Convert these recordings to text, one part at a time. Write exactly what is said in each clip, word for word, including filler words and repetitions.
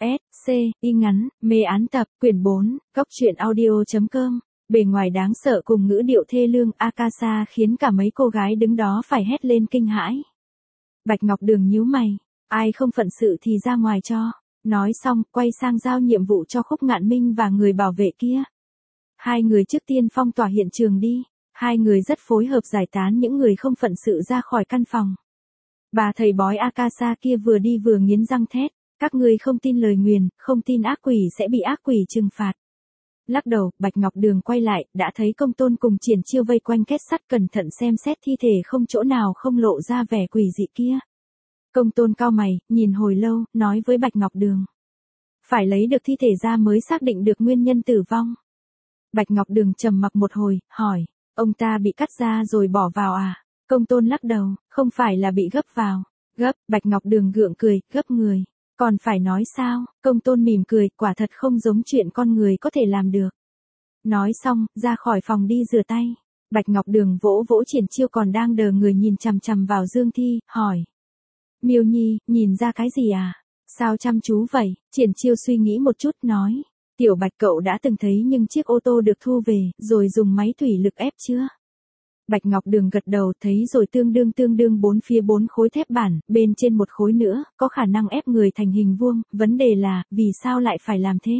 S, C, y ngắn, mê án tập, quyển bốn, góc truyện audio.com. Bề ngoài đáng sợ cùng ngữ điệu thê lương Akasa khiến cả mấy cô gái đứng đó phải hét lên kinh hãi. Bạch Ngọc Đường nhíu mày, ai không phận sự thì ra ngoài cho. Nói xong, quay sang giao nhiệm vụ cho Khúc Ngạn Minh và người bảo vệ kia. Hai người trước tiên phong tỏa hiện trường đi. Hai người rất phối hợp giải tán những người không phận sự ra khỏi căn phòng. Bà thầy bói Akasa kia vừa đi vừa nghiến răng thét. Các ngươi không tin lời nguyền, không tin ác quỷ sẽ bị ác quỷ trừng phạt. Lắc đầu, Bạch Ngọc Đường quay lại, đã thấy Công Tôn cùng Triển Chiêu vây quanh kết sắt cẩn thận xem xét thi thể không chỗ nào không lộ ra vẻ quỷ dị kia. Công Tôn cau mày, nhìn hồi lâu, nói với Bạch Ngọc Đường. Phải lấy được thi thể ra mới xác định được nguyên nhân tử vong. Bạch Ngọc Đường trầm mặc một hồi, hỏi, ông ta bị cắt ra rồi bỏ vào à? Công Tôn lắc đầu, không phải là bị gấp vào. Gấp, Bạch Ngọc Đường gượng cười, gấp người. Còn phải nói sao? Công Tôn mỉm cười, quả thật không giống chuyện con người có thể làm được. Nói xong, ra khỏi phòng đi rửa tay. Bạch Ngọc Đường vỗ vỗ Triển Chiêu còn đang đờ người nhìn chằm chằm vào Dương Thi, hỏi. Miêu Nhi, nhìn ra cái gì à? Sao chăm chú vậy? Triển Chiêu suy nghĩ một chút, nói. Tiểu Bạch cậu đã từng thấy nhưng chiếc ô tô được thu về, rồi dùng máy thủy lực ép chưa? Bạch Ngọc Đường gật đầu, thấy rồi, tương đương tương đương bốn phía bốn khối thép bản, bên trên một khối nữa, có khả năng ép người thành hình vuông, vấn đề là, vì sao lại phải làm thế?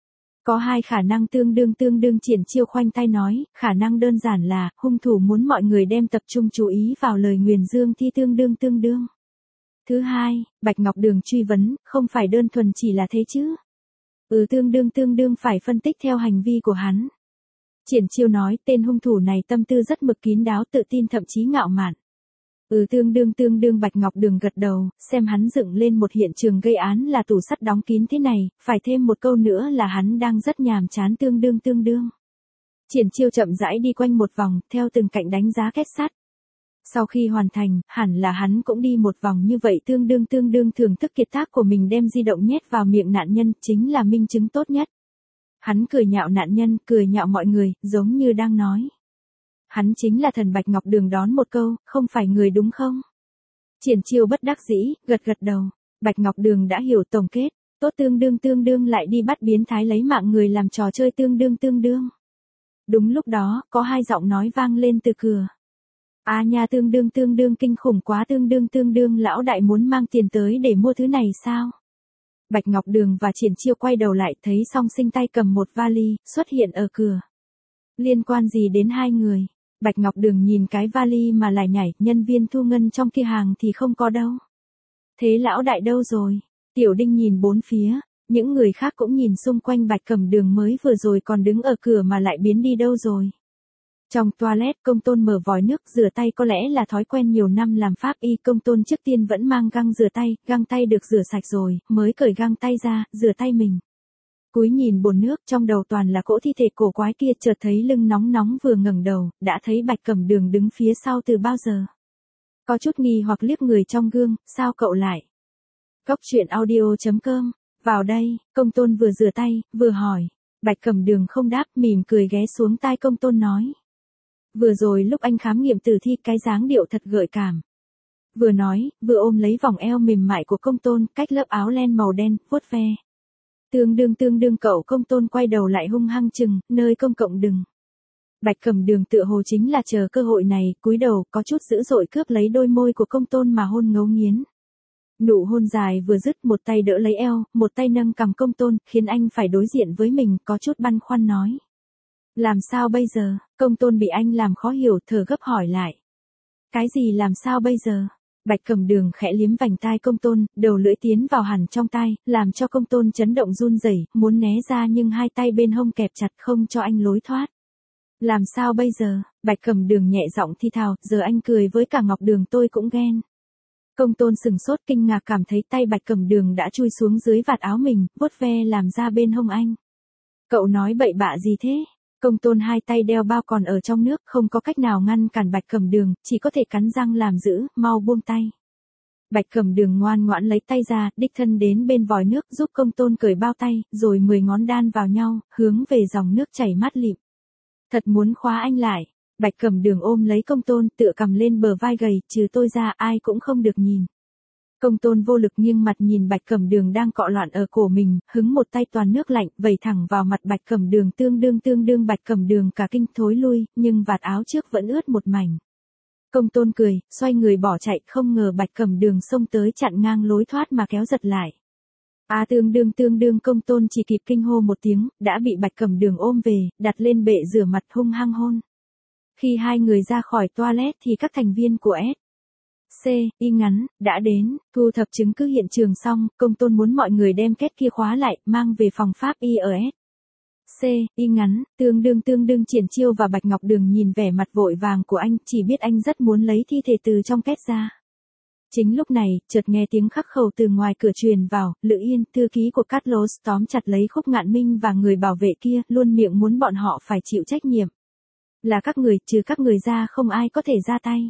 Có hai khả năng tương đương tương đương. Triển Chiêu khoanh tay nói, khả năng đơn giản là, hung thủ muốn mọi người đem tập trung chú ý vào lời nguyền Dương Thi tương đương tương đương. Thứ hai, Bạch Ngọc Đường truy vấn, không phải đơn thuần chỉ là thế chứ? Ừ, tương đương tương đương phải phân tích theo hành vi của hắn. Triển Chiêu nói, tên hung thủ này tâm tư rất mực kín đáo, tự tin thậm chí ngạo mạn. Ừ, tương đương tương đương. Bạch Ngọc Đường gật đầu, xem hắn dựng lên một hiện trường gây án là tủ sắt đóng kín thế này, phải thêm một câu nữa là hắn đang rất nhàm chán, tương đương tương đương. Triển Chiêu chậm rãi đi quanh một vòng, theo từng cạnh đánh giá kết sắt. Sau khi hoàn thành, hẳn là hắn cũng đi một vòng như vậy, tương đương tương đương thưởng thức kiệt tác của mình, đem di động nhét vào miệng nạn nhân, chính là minh chứng tốt nhất. Hắn cười nhạo nạn nhân, cười nhạo mọi người, giống như đang nói. Hắn chính là thần. Bạch Ngọc Đường đón một câu, không phải người đúng không? Triển Chiêu bất đắc dĩ, gật gật đầu. Bạch Ngọc Đường đã hiểu tổng kết, tốt, tương đương tương đương lại đi bắt biến thái lấy mạng người làm trò chơi, tương đương tương đương. Đúng lúc đó, có hai giọng nói vang lên từ cửa. À nha, tương đương tương đương kinh khủng quá, tương đương tương đương lão đại muốn mang tiền tới để mua thứ này sao? Bạch Ngọc Đường và Triển Chiêu quay đầu lại, thấy Song Sinh tay cầm một vali, xuất hiện ở cửa. Liên quan gì đến hai người? Bạch Ngọc Đường nhìn cái vali mà lại nhảy, nhân viên thu ngân trong kia hàng thì không có đâu. Thế lão đại đâu rồi? Tiểu Đinh nhìn bốn phía, những người khác cũng nhìn xung quanh. Bạch Cẩm Đường mới vừa rồi còn đứng ở cửa mà lại biến đi đâu rồi? Trong toilet, Công Tôn mở vòi nước rửa tay, có lẽ là thói quen nhiều năm làm pháp y. Công Tôn trước tiên vẫn mang găng rửa tay, găng tay được rửa sạch rồi, mới cởi găng tay ra, rửa tay mình. Cúi nhìn bồn nước, trong đầu toàn là cỗ thi thể cổ quái kia, chợt thấy lưng nóng nóng, vừa ngẩng đầu, đã thấy Bạch Cẩm Đường đứng phía sau từ bao giờ. Có chút nghi hoặc liếc người trong gương, sao cậu lại? Góc truyện audio.com, vào đây. Công Tôn vừa rửa tay, vừa hỏi. Bạch Cẩm Đường không đáp, mỉm cười ghé xuống tai Công Tôn nói. Vừa rồi lúc anh khám nghiệm tử thi, cái dáng điệu thật gợi cảm. Vừa nói, vừa ôm lấy vòng eo mềm mại của Công Tôn, cách lớp áo len màu đen, vuốt ve. Tương đương tương đương. Cậu. Công Tôn quay đầu lại hung hăng chừng, nơi công cộng đừng. Bạch Cẩm Đường tựa hồ chính là chờ cơ hội này, cúi đầu, có chút dữ dội cướp lấy đôi môi của Công Tôn mà hôn ngấu nghiến. Nụ hôn dài vừa dứt, một tay đỡ lấy eo, một tay nâng cằm Công Tôn, khiến anh phải đối diện với mình, có chút băn khoăn nói. Làm sao bây giờ? Công Tôn bị anh làm khó hiểu, thở gấp hỏi lại. Cái gì làm sao bây giờ? Bạch Cẩm Đường khẽ liếm vành tai Công Tôn, đầu lưỡi tiến vào hẳn trong tai, làm cho Công Tôn chấn động run rẩy, muốn né ra nhưng hai tay bên hông kẹp chặt không cho anh lối thoát. Làm sao bây giờ? Bạch Cẩm Đường nhẹ giọng thi thào, giờ anh cười với cả Ngọc Đường tôi cũng ghen. Công Tôn sừng sốt kinh ngạc, cảm thấy tay Bạch Cẩm Đường đã chui xuống dưới vạt áo mình, vuốt ve làm ra bên hông anh. Cậu nói bậy bạ gì thế? Công Tôn hai tay đeo bao còn ở trong nước, không có cách nào ngăn cản Bạch Cẩm Đường, chỉ có thể cắn răng làm giữ, mau buông tay. Bạch Cẩm Đường ngoan ngoãn lấy tay ra, đích thân đến bên vòi nước giúp Công Tôn cởi bao tay, rồi mười ngón đan vào nhau, hướng về dòng nước chảy mát lịm. Thật muốn khóa anh lại. Bạch Cẩm Đường ôm lấy Công Tôn, tựa cầm lên bờ vai gầy, trừ tôi ra ai cũng không được nhìn. Công Tôn vô lực nghiêng mặt nhìn Bạch Cẩm Đường đang cọ loạn ở cổ mình, hứng một tay toàn nước lạnh, vẩy thẳng vào mặt Bạch Cẩm Đường tương đương tương đương Bạch Cẩm Đường cả kinh thối lui, nhưng vạt áo trước vẫn ướt một mảnh. Công Tôn cười, xoay người bỏ chạy, không ngờ Bạch Cẩm Đường xông tới chặn ngang lối thoát mà kéo giật lại. A tương đương tương đương Công Tôn chỉ kịp kinh hô một tiếng, đã bị Bạch Cẩm Đường ôm về, đặt lên bệ rửa mặt hung hăng hôn. Khi hai người ra khỏi toilet thì các thành viên của S. C. Y ngắn, đã đến, thu thập chứng cứ hiện trường xong, Công Tôn muốn mọi người đem két kia khóa lại, mang về phòng pháp y ở S. C. Y ngắn, tương đương tương đương Triển Chiêu và Bạch Ngọc Đường nhìn vẻ mặt vội vàng của anh, chỉ biết anh rất muốn lấy thi thể từ trong két ra. Chính lúc này, chợt nghe tiếng khắc khẩu từ ngoài cửa truyền vào, Lữ Yên, thư ký của Carlos tóm chặt lấy Khúc Ngạn Minh và người bảo vệ kia, luôn miệng muốn bọn họ phải chịu trách nhiệm. Là các người, trừ các người ra không ai có thể ra tay.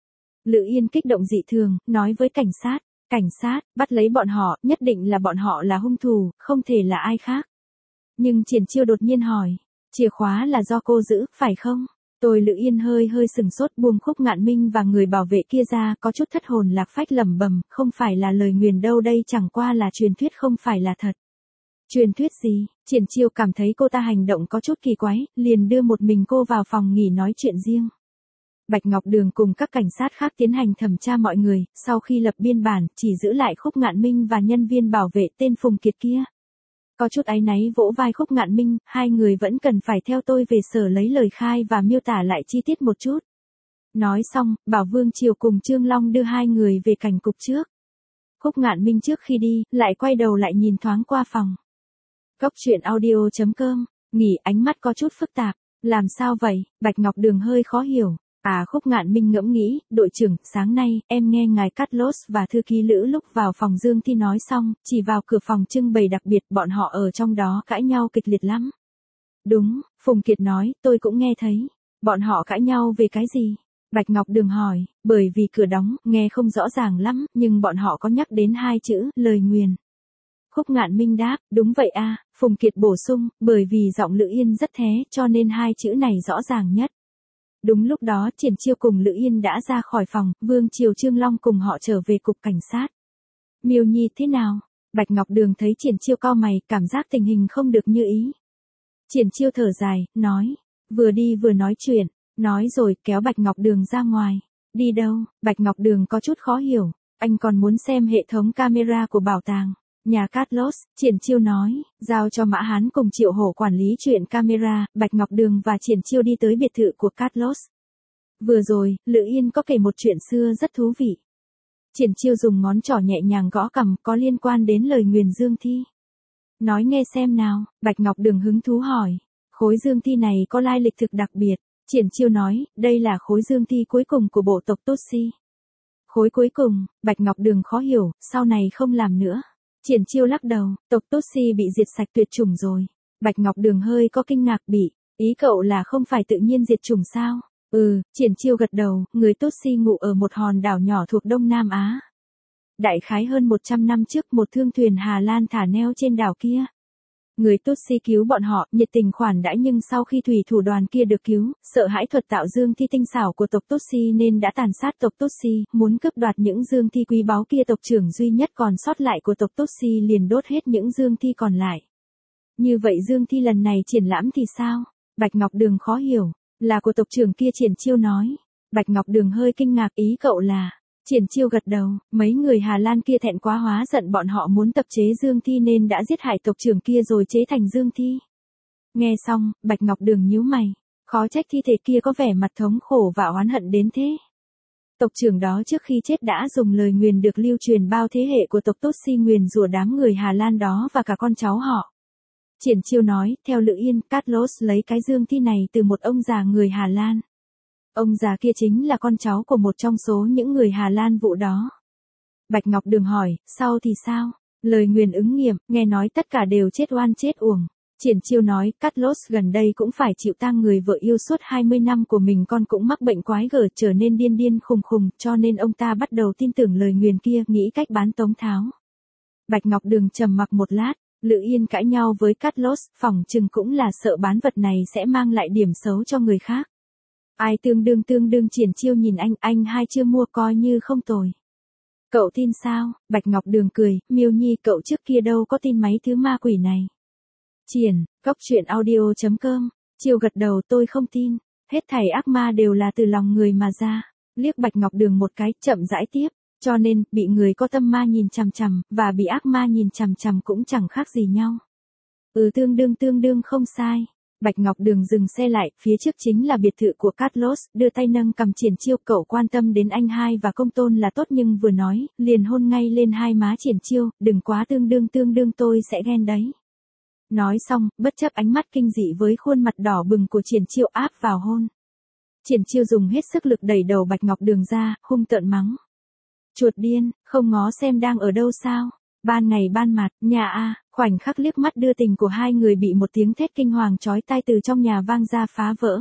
Lữ Yên kích động dị thường, nói với cảnh sát, cảnh sát, bắt lấy bọn họ, nhất định là bọn họ là hung thủ, không thể là ai khác. Nhưng Triển Chiêu đột nhiên hỏi, chìa khóa là do cô giữ, phải không? Tôi Lữ Yên hơi hơi sừng sốt buông Khúc Ngạn Minh và người bảo vệ kia ra, có chút thất hồn lạc phách lẩm bẩm, không phải là lời nguyền đâu, đây chẳng qua là truyền thuyết, không phải là thật. Truyền thuyết gì? Triển Chiêu cảm thấy cô ta hành động có chút kỳ quái, liền đưa một mình cô vào phòng nghỉ nói chuyện riêng. Bạch Ngọc Đường cùng các cảnh sát khác tiến hành thẩm tra mọi người, sau khi lập biên bản, chỉ giữ lại Khúc Ngạn Minh và nhân viên bảo vệ tên Phùng Kiệt kia. Có chút áy náy vỗ vai Khúc Ngạn Minh, hai người vẫn cần phải theo tôi về sở lấy lời khai và miêu tả lại chi tiết một chút. Nói xong, bảo Vương Triều cùng Trương Long đưa hai người về cảnh cục trước. Khúc Ngạn Minh trước khi đi, lại quay đầu lại nhìn thoáng qua phòng. Góc truyện audio chấm com, nghỉ ánh mắt có chút phức tạp, làm sao vậy, Bạch Ngọc Đường hơi khó hiểu. À Khúc Ngạn Minh ngẫm nghĩ, đội trưởng, sáng nay, em nghe ngài Carlos và thư ký Lữ lúc vào phòng Dương Thi nói xong, chỉ vào cửa phòng trưng bày đặc biệt, bọn họ ở trong đó cãi nhau kịch liệt lắm. Đúng, Phùng Kiệt nói, tôi cũng nghe thấy. Bọn họ cãi nhau về cái gì? Bạch Ngọc Đường hỏi, bởi vì cửa đóng, nghe không rõ ràng lắm, nhưng bọn họ có nhắc đến hai chữ, lời nguyền. Khúc Ngạn Minh đáp, đúng vậy a. Phùng Kiệt bổ sung, bởi vì giọng Lữ Yên rất thế, cho nên hai chữ này rõ ràng nhất. Đúng lúc đó Triển Chiêu cùng Lữ Yên đã ra khỏi phòng, Vương Triều Trương Long cùng họ trở về cục cảnh sát. Miêu Nhi thế nào? Bạch Ngọc Đường thấy Triển Chiêu cau mày, cảm giác tình hình không được như ý. Triển Chiêu thở dài, nói, vừa đi vừa nói chuyện, nói rồi kéo Bạch Ngọc Đường ra ngoài. Đi đâu? Bạch Ngọc Đường có chút khó hiểu, anh còn muốn xem hệ thống camera của bảo tàng. Nhà Carlos, Triển Chiêu nói, giao cho Mã Hán cùng Triệu Hổ quản lý chuyện camera, Bạch Ngọc Đường và Triển Chiêu đi tới biệt thự của Carlos. Vừa rồi, Lữ Yên có kể một chuyện xưa rất thú vị. Triển Chiêu dùng ngón trỏ nhẹ nhàng gõ cằm, có liên quan đến lời nguyền Dương Thi. Nói nghe xem nào, Bạch Ngọc Đường hứng thú hỏi. Khối Dương Thi này có lai lịch thực đặc biệt. Triển Chiêu nói, đây là khối Dương Thi cuối cùng của bộ tộc Tutsi. Khối cuối cùng, Bạch Ngọc Đường khó hiểu, sau này không làm nữa. Triển Chiêu lắc đầu, tộc Tutsi bị diệt sạch tuyệt chủng rồi. Bạch Ngọc Đường hơi có kinh ngạc, bị, ý cậu là không phải tự nhiên diệt chủng sao? Ừ, Triển Chiêu gật đầu, người Tutsi ngụ ở một hòn đảo nhỏ thuộc Đông Nam Á. Đại khái hơn một trăm năm trước một thương thuyền Hà Lan thả neo trên đảo kia. Người Tutsi cứu bọn họ, nhiệt tình khoản đãi, nhưng sau khi thủy thủ đoàn kia được cứu, sợ hãi thuật tạo dương thi tinh xảo của tộc Tutsi nên đã tàn sát tộc Tutsi, muốn cướp đoạt những dương thi quý báu kia. Tộc trưởng duy nhất còn sót lại của tộc Tutsi liền đốt hết những dương thi còn lại. Như vậy dương thi lần này triển lãm thì sao? Bạch Ngọc Đường khó hiểu, là của tộc trưởng kia. Triển Chiêu nói. Bạch Ngọc Đường hơi kinh ngạc, ý cậu là... Triển Chiêu gật đầu, mấy người Hà Lan kia thẹn quá hóa giận, bọn họ muốn tập chế dương thi nên đã giết hại tộc trưởng kia rồi chế thành dương thi. Nghe xong, Bạch Ngọc Đường nhíu mày, khó trách thi thể kia có vẻ mặt thống khổ và oán hận đến thế. Tộc trưởng đó trước khi chết đã dùng lời nguyền được lưu truyền bao thế hệ của tộc Tutsi nguyền rủa đám người Hà Lan đó và cả con cháu họ. Triển Chiêu nói, theo Lữ Yên, Carlos lấy cái dương thi này từ một ông già người Hà Lan. Ông già kia chính là con cháu của một trong số những người Hà Lan vụ đó. Bạch Ngọc Đường hỏi, sau thì sao? Lời nguyền ứng nghiệm, nghe nói tất cả đều chết oan chết uổng. Triển Chiêu nói, Carlos gần đây cũng phải chịu tang người vợ yêu suốt hai mươi năm của mình, con cũng mắc bệnh quái gở trở nên điên điên khùng khùng, cho nên ông ta bắt đầu tin tưởng lời nguyền kia, nghĩ cách bán Tống Tháo. Bạch Ngọc Đường trầm mặc một lát, Lữ Yên cãi nhau với Carlos, phỏng chừng cũng là sợ bán vật này sẽ mang lại điểm xấu cho người khác. Ai tương đương tương đương Triển Chiêu nhìn anh, anh hai chưa mua coi như không tồi. Cậu tin sao? Bạch Ngọc Đường cười, Miêu Nhi cậu trước kia đâu có tin mấy thứ ma quỷ này. Triển, góc truyện audio chấm com, Chiêu gật đầu tôi không tin, hết thảy ác ma đều là từ lòng người mà ra, liếc Bạch Ngọc Đường một cái, chậm rãi tiếp, cho nên, bị người có tâm ma nhìn chằm chằm, và bị ác ma nhìn chằm chằm cũng chẳng khác gì nhau. Ừ tương đương tương đương không sai. Bạch Ngọc Đường dừng xe lại, phía trước chính là biệt thự của Carlos, đưa tay nâng cầm Triển Chiêu, cậu quan tâm đến anh hai và công tôn là tốt nhưng vừa nói, liền hôn ngay lên hai má Triển Chiêu, đừng quá tương đương tương đương tôi sẽ ghen đấy. Nói xong, bất chấp ánh mắt kinh dị với khuôn mặt đỏ bừng của Triển Chiêu áp vào hôn. Triển Chiêu dùng hết sức lực đẩy đầu Bạch Ngọc Đường ra, hung tợn mắng. Chuột điên, không ngó xem đang ở đâu sao? Ban ngày ban mặt, nhà a, khoảnh khắc liếc mắt đưa tình của hai người bị một tiếng thét kinh hoàng chói tai từ trong nhà vang ra phá vỡ.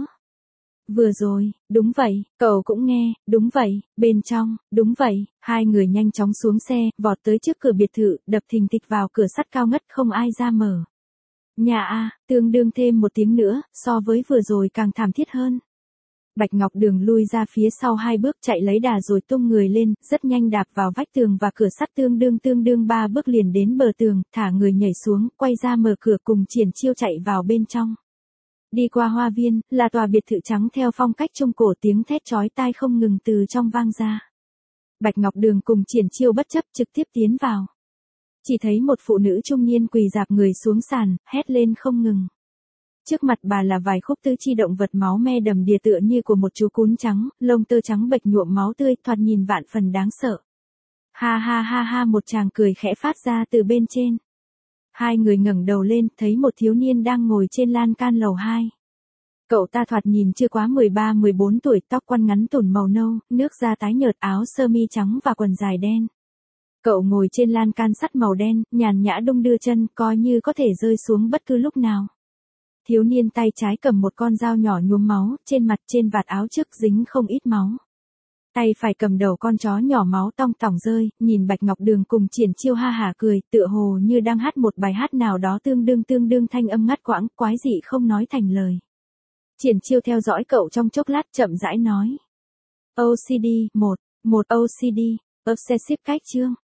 Vừa rồi, đúng vậy, cậu cũng nghe, đúng vậy, bên trong, đúng vậy, hai người nhanh chóng xuống xe, vọt tới trước cửa biệt thự, đập thình thịch vào cửa sắt cao ngất không ai ra mở. Nhà a, tương đương thêm một tiếng nữa, so với vừa rồi càng thảm thiết hơn. Bạch Ngọc Đường lui ra phía sau hai bước chạy lấy đà rồi tung người lên, rất nhanh đạp vào vách tường và cửa sắt tương đương tương đương ba bước liền đến bờ tường, thả người nhảy xuống, quay ra mở cửa cùng Triển Chiêu chạy vào bên trong. Đi qua hoa viên, là tòa biệt thự trắng theo phong cách Trung Cổ, tiếng thét chói tai không ngừng từ trong vang ra. Bạch Ngọc Đường cùng Triển Chiêu bất chấp trực tiếp tiến vào. Chỉ thấy một phụ nữ trung niên quỳ rạp người xuống sàn, hét lên không ngừng. Trước mặt bà là vài khúc tứ chi động vật máu me đầm đìa tựa như của một chú cún trắng, lông tơ trắng bệch nhuộm máu tươi, thoạt nhìn vạn phần đáng sợ. Ha ha ha ha, một chàng cười khẽ phát ra từ bên trên. Hai người ngẩng đầu lên, thấy một thiếu niên đang ngồi trên lan can lầu hai. Cậu ta thoạt nhìn chưa quá mười ba mười bốn tuổi, tóc quăn ngắn tủn màu nâu, nước da tái nhợt, áo sơ mi trắng và quần dài đen. Cậu ngồi trên lan can sắt màu đen, nhàn nhã đung đưa chân, coi như có thể rơi xuống bất cứ lúc nào. Thiếu niên tay trái cầm một con dao nhỏ nhuốm máu, trên mặt trên vạt áo trước dính không ít máu. Tay phải cầm đầu con chó nhỏ máu tong tỏng rơi, nhìn Bạch Ngọc Đường cùng Triển Chiêu ha hả cười, tựa hồ như đang hát một bài hát nào đó tương đương tương đương thanh âm ngắt quãng, quái dị không nói thành lời. Triển Chiêu theo dõi cậu trong chốc lát, chậm rãi nói. ô xê đê, một, một ô xê đê, Obsessive cách chương.